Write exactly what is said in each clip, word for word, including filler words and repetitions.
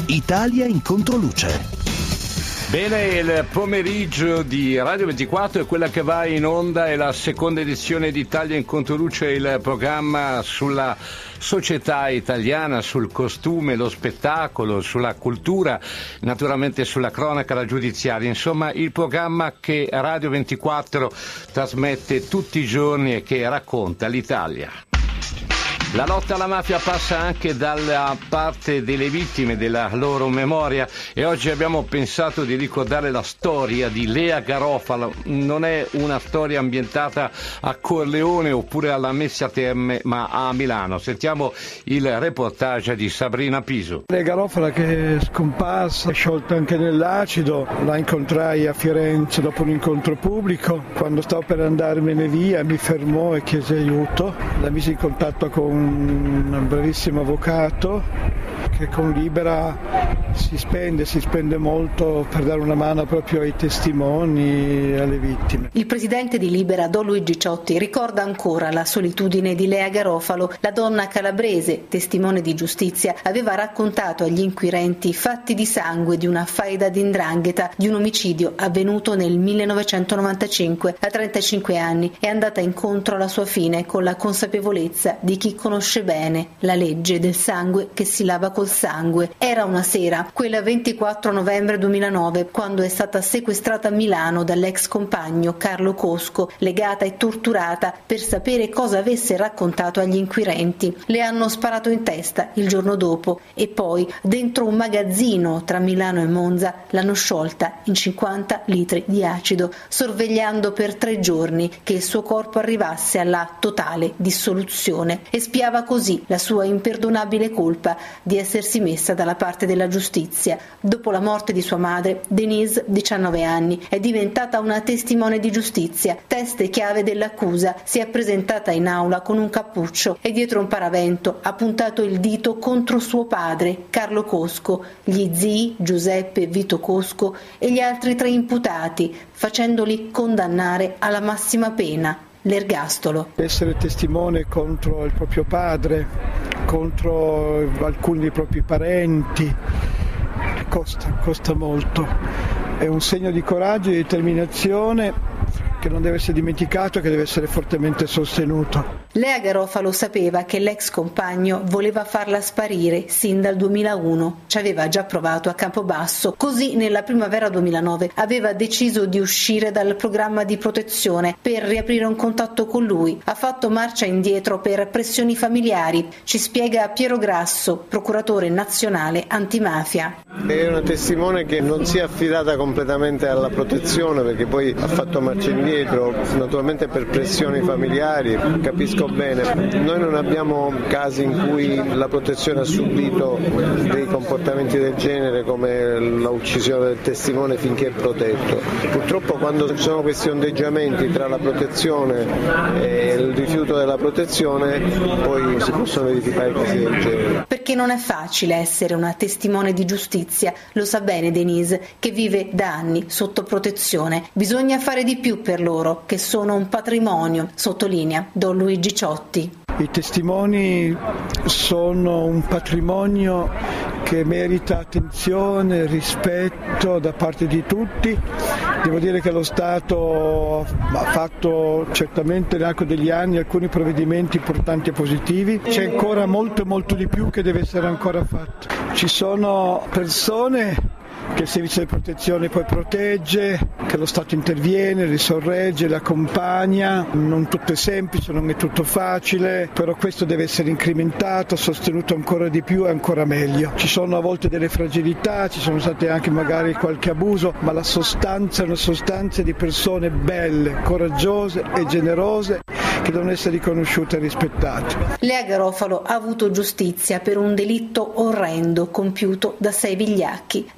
Italia in controluce. Bene, il pomeriggio di Radio ventiquattro è quella che va in onda, è la seconda edizione di Italia in controluce, il programma sulla società italiana, sul costume, lo spettacolo, sulla cultura, naturalmente sulla cronaca, la giudiziaria, insomma il programma che Radio ventiquattro trasmette tutti i giorni e che racconta l'Italia. La lotta alla mafia passa anche dalla parte delle vittime, della loro memoria, e oggi abbiamo pensato di ricordare la storia di Lea Garofalo. Non è una storia ambientata a Corleone oppure alla Messa Terme, ma a Milano. Sentiamo il reportage di Sabrina Piso. Lea Garofalo, che è scomparsa, è sciolta anche nell'acido, la incontrai a Firenze dopo un incontro pubblico. Quando stavo per andarmene via mi fermò e chiese aiuto, la misi in contatto con un bravissimo avvocato che con Libera si spende, si spende molto per dare una mano proprio ai testimoni e alle vittime. Il presidente di Libera, Don Luigi Ciotti, ricorda ancora la solitudine di Lea Garofalo. La donna calabrese, testimone di giustizia, aveva raccontato agli inquirenti fatti di sangue di una faida di 'ndrangheta, di un omicidio avvenuto nel millenovecentonovantacinque. A trentacinque anni è andata incontro alla sua fine con la consapevolezza di chi conosce bene la legge del sangue che si lava col sangue. Era una sera, quella ventiquattro novembre duemilanove, quando è stata sequestrata a Milano dall'ex compagno Carlo Cosco, legata e torturata per sapere cosa avesse raccontato agli inquirenti. Le hanno sparato in testa il giorno dopo e poi, dentro un magazzino tra Milano e Monza, l'hanno sciolta in cinquanta litri di acido, sorvegliando per tre giorni che il suo corpo arrivasse alla totale dissoluzione. Espiava così la sua imperdonabile colpa di essersi messa dalla parte della giustizia. Dopo la morte di sua madre, Denise, diciannove anni, è diventata una testimone di giustizia. Testa e chiave dell'accusa, si è presentata in aula con un cappuccio e dietro un paravento ha puntato il dito contro suo padre, Carlo Cosco, gli zii Giuseppe e Vito Cosco e gli altri tre imputati, facendoli condannare alla massima pena, l'ergastolo. Essere testimone contro il proprio padre, contro alcuni dei propri parenti, costa, costa molto. È un segno di coraggio e di determinazione che non deve essere dimenticato e che deve essere fortemente sostenuto. Lea Garofalo sapeva che l'ex compagno voleva farla sparire sin dal duemilauno. Ci aveva già provato a Campobasso. Così nella primavera duemilanove aveva deciso di uscire dal programma di protezione per riaprire un contatto con lui. Ha fatto marcia indietro per pressioni familiari. Ci spiega Piero Grasso, procuratore nazionale antimafia. È una testimone che non si è affidata completamente alla protezione, perché poi ha fatto marcia indietro, naturalmente per pressioni familiari, capisco bene. Noi non abbiamo casi in cui la protezione ha subito dei comportamenti del genere come l'uccisione del testimone finché è protetto. Purtroppo quando ci sono questi ondeggiamenti tra la protezione e il rifiuto della protezione, poi si possono verificare casi del genere. Perché non è facile essere una testimone di giustizia, lo sa bene Denise, che vive da anni sotto protezione. Bisogna fare di più per loro, che sono un patrimonio, sottolinea Don Luigi Ciotti. I testimoni sono un patrimonio che merita attenzione, rispetto da parte di tutti. Devo dire che lo Stato ha fatto certamente nell'arco degli anni alcuni provvedimenti importanti e positivi. C'è ancora molto molto di più che deve essere ancora fatto. Ci sono persone che il servizio di protezione poi protegge, che lo Stato interviene, li sorregge, li accompagna. Non tutto è semplice, non è tutto facile, però questo deve essere incrementato, sostenuto ancora di più e ancora meglio. Ci sono a volte delle fragilità, ci sono state anche magari qualche abuso, ma la sostanza è una sostanza di persone belle, coraggiose e generose che devono essere riconosciute e rispettate. Lea Garofalo ha avuto giustizia per un delitto orrendo compiuto da sei vigliacchi. Nella sentenza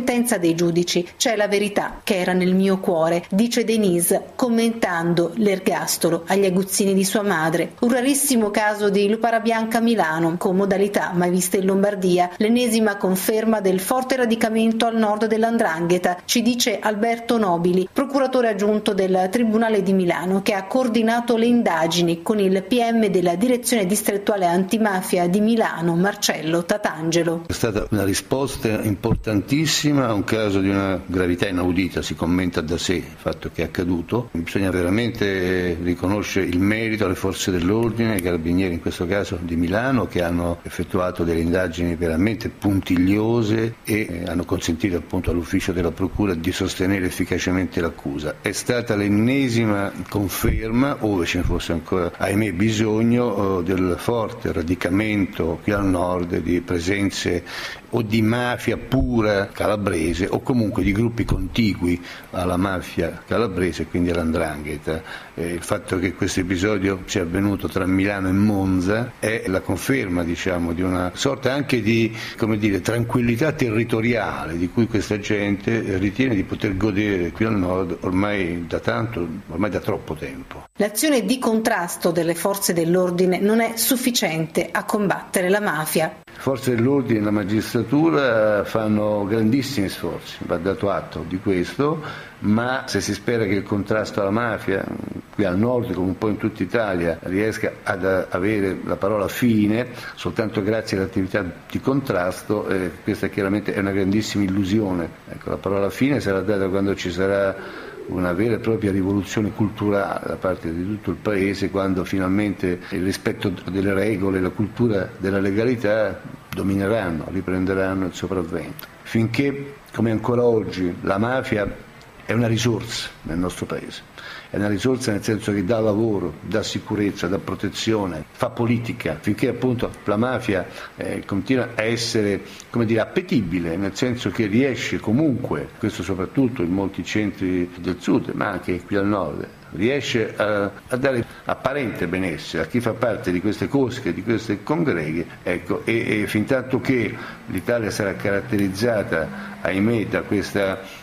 sentenza dei giudici c'è la verità che era nel mio cuore, dice Denise commentando l'ergastolo agli aguzzini di sua madre. Un rarissimo caso di lupara bianca a Milano, con modalità mai viste in Lombardia, l'ennesima conferma del forte radicamento al nord dell'Andrangheta, ci dice Alberto Nobili, procuratore aggiunto del Tribunale di Milano, che ha coordinato le indagini con il P M della Direzione Distrettuale Antimafia di Milano, Marcello Tatangelo. È stata una risposta importantissima a un caso di una gravità inaudita, si commenta da sé il fatto che è accaduto. Bisogna veramente riconoscere il merito alle forze dell'ordine, ai carabinieri in questo caso di Milano, che hanno effettuato delle indagini veramente puntigliose e hanno consentito appunto all'ufficio della procura di sostenere efficacemente l'accusa. È stata l'ennesima conferma, ove ce ne fosse ancora ahimè bisogno, del forte radicamento qui al nord di presenze o di mafia pura calabrese o comunque di gruppi contigui alla mafia calabrese, quindi all'Andrangheta. Eh, il fatto che questo episodio sia avvenuto tra Milano e Monza è la conferma, diciamo, di una sorta anche di, come dire, tranquillità territoriale di cui questa gente ritiene di poter godere qui al nord ormai da tanto, ormai da troppo tempo. L'azione di contrasto delle forze dell'ordine non è sufficiente a combattere la mafia. Le forze dell'ordine e la magistratura fanno grandissimi sforzi, va dato atto di questo, ma se si spera che il contrasto alla mafia qui al nord come un po' in tutta Italia riesca ad avere la parola fine soltanto grazie all'attività di contrasto, eh, questa chiaramente è una grandissima illusione. Ecco, la parola fine sarà data quando ci sarà una vera e propria rivoluzione culturale da parte di tutto il Paese, quando finalmente il rispetto delle regole, la cultura della legalità domineranno, riprenderanno il sopravvento. Finché, come ancora oggi, la mafia è una risorsa nel nostro Paese, è una risorsa nel senso che dà lavoro, dà sicurezza, dà protezione, fa politica, finché appunto la mafia eh, continua a essere, come dire, appetibile, nel senso che riesce comunque, questo soprattutto in molti centri del sud, ma anche qui al nord, riesce a, a dare apparente benessere a chi fa parte di queste cosche, di queste congreghe, ecco, e, e fin tanto che l'Italia sarà caratterizzata, ahimè, da questa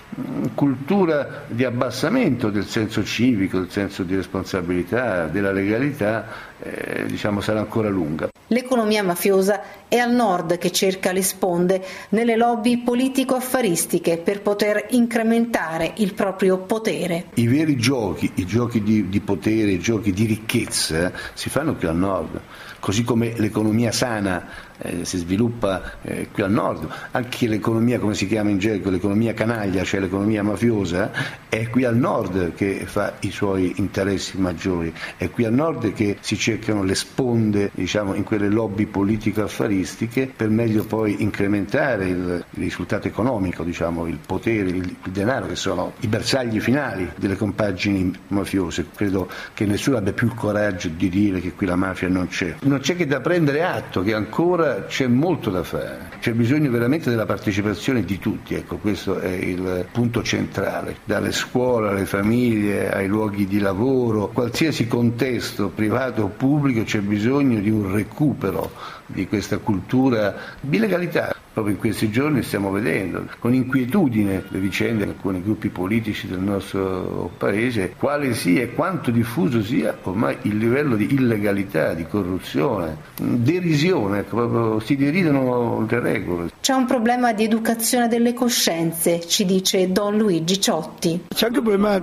cultura di abbassamento del senso civico, del senso di responsabilità, della legalità, eh, diciamo sarà ancora lunga. L'economia mafiosa è al nord che cerca le sponde nelle lobby politico-affaristiche per poter incrementare il proprio potere. I veri giochi, i giochi di, di potere, i giochi di ricchezza si fanno qui al nord, così come l'economia sana eh, si sviluppa eh, qui al nord, anche l'economia, come si chiama in gergo, l'economia canaglia, cioè l'economia mafiosa, è qui al nord che fa i suoi interessi maggiori, è qui al nord che si cercano le sponde, diciamo, in quelle lobby politico-affaristiche per meglio poi incrementare il, il risultato economico, diciamo, il potere, il, il denaro, che sono i bersagli finali delle compagini mafiose. Credo che nessuno abbia più il coraggio di dire che qui la mafia non c'è. Non c'è che da prendere atto che ancora c'è molto da fare, c'è bisogno veramente della partecipazione di tutti, ecco, questo è il punto centrale, dalle scuole alle famiglie, ai luoghi di lavoro, qualsiasi contesto privato o pubblico c'è bisogno di un recupero di questa cultura di legalità. Proprio in questi giorni stiamo vedendo con inquietudine le vicende di alcuni gruppi politici del nostro paese, quale sia e quanto diffuso sia ormai il livello di illegalità, di corruzione, derisione, proprio si deridono le regole. C'è un problema di educazione delle coscienze, ci dice Don Luigi Ciotti. C'è anche un problema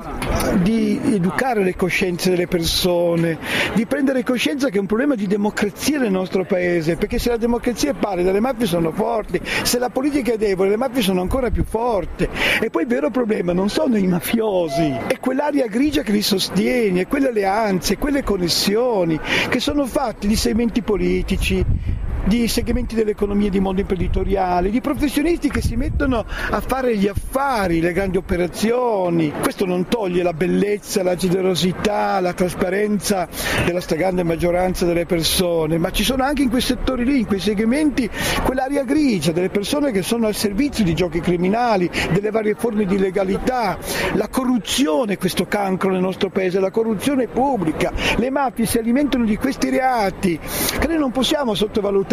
di educare le coscienze delle persone, di prendere coscienza che è un problema di democrazia nel nostro paese, perché se la democrazia è pallida le mafie sono forti, se la politica è debole le mafie sono ancora più forti, e poi il vero problema non sono i mafiosi, è quell'area grigia che li sostiene, è quelle alleanze, quelle connessioni che sono fatte di segmenti politici, di segmenti dell'economia, di mondo imprenditoriale, di professionisti che si mettono a fare gli affari, le grandi operazioni. Questo non toglie la bellezza, la generosità, la trasparenza della stragrande maggioranza delle persone, ma ci sono anche in quei settori lì, in quei segmenti, quell'area grigia delle persone che sono al servizio di giochi criminali, delle varie forme di legalità, la corruzione, questo cancro nel nostro paese, la corruzione pubblica. Le mafie si alimentano di questi reati che noi non possiamo sottovalutare.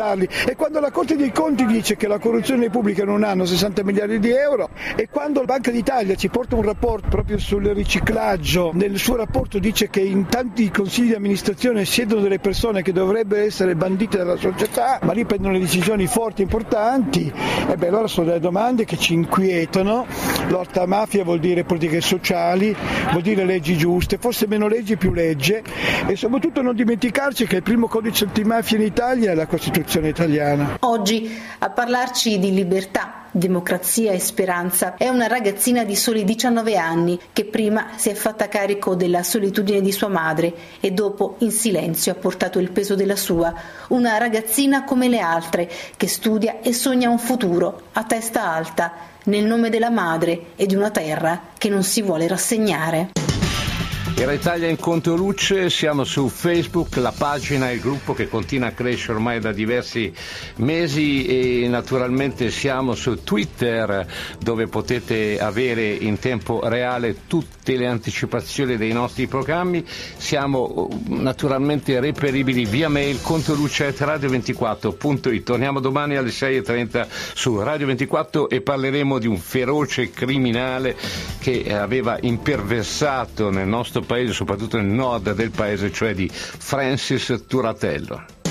aspettarli. E quando la Corte dei Conti dice che la corruzione pubblica in un anno sessanta miliardi di euro, e quando la Banca d'Italia ci porta un rapporto proprio sul riciclaggio, nel suo rapporto dice che in tanti consigli di amministrazione siedono delle persone che dovrebbero essere bandite dalla società, ma lì prendono le decisioni forti e importanti, e beh, allora sono delle domande che ci inquietano. Lotta a mafia vuol dire politiche sociali, vuol dire leggi giuste, forse meno leggi più legge, e soprattutto non dimenticarci che il primo codice antimafia in Italia è la Costituzione italiana. Oggi a parlarci di libertà, democrazia e speranza è una ragazzina di soli diciannove anni che prima si è fatta carico della solitudine di sua madre e dopo in silenzio ha portato il peso della sua. Una ragazzina come le altre che studia e sogna un futuro a testa alta nel nome della madre e di una terra che non si vuole rassegnare. Era Italia in Controluce, siamo su Facebook, la pagina e il gruppo che continua a crescere ormai da diversi mesi, e naturalmente siamo su Twitter, dove potete avere in tempo reale tutte le anticipazioni dei nostri programmi. Siamo naturalmente reperibili via mail controluce chiocciola radio ventiquattro punto it. Torniamo domani alle sei e trenta su Radio ventiquattro e parleremo di un feroce criminale che aveva imperversato nel nostro paese, soprattutto nel nord del paese, cioè di Francis Turatello.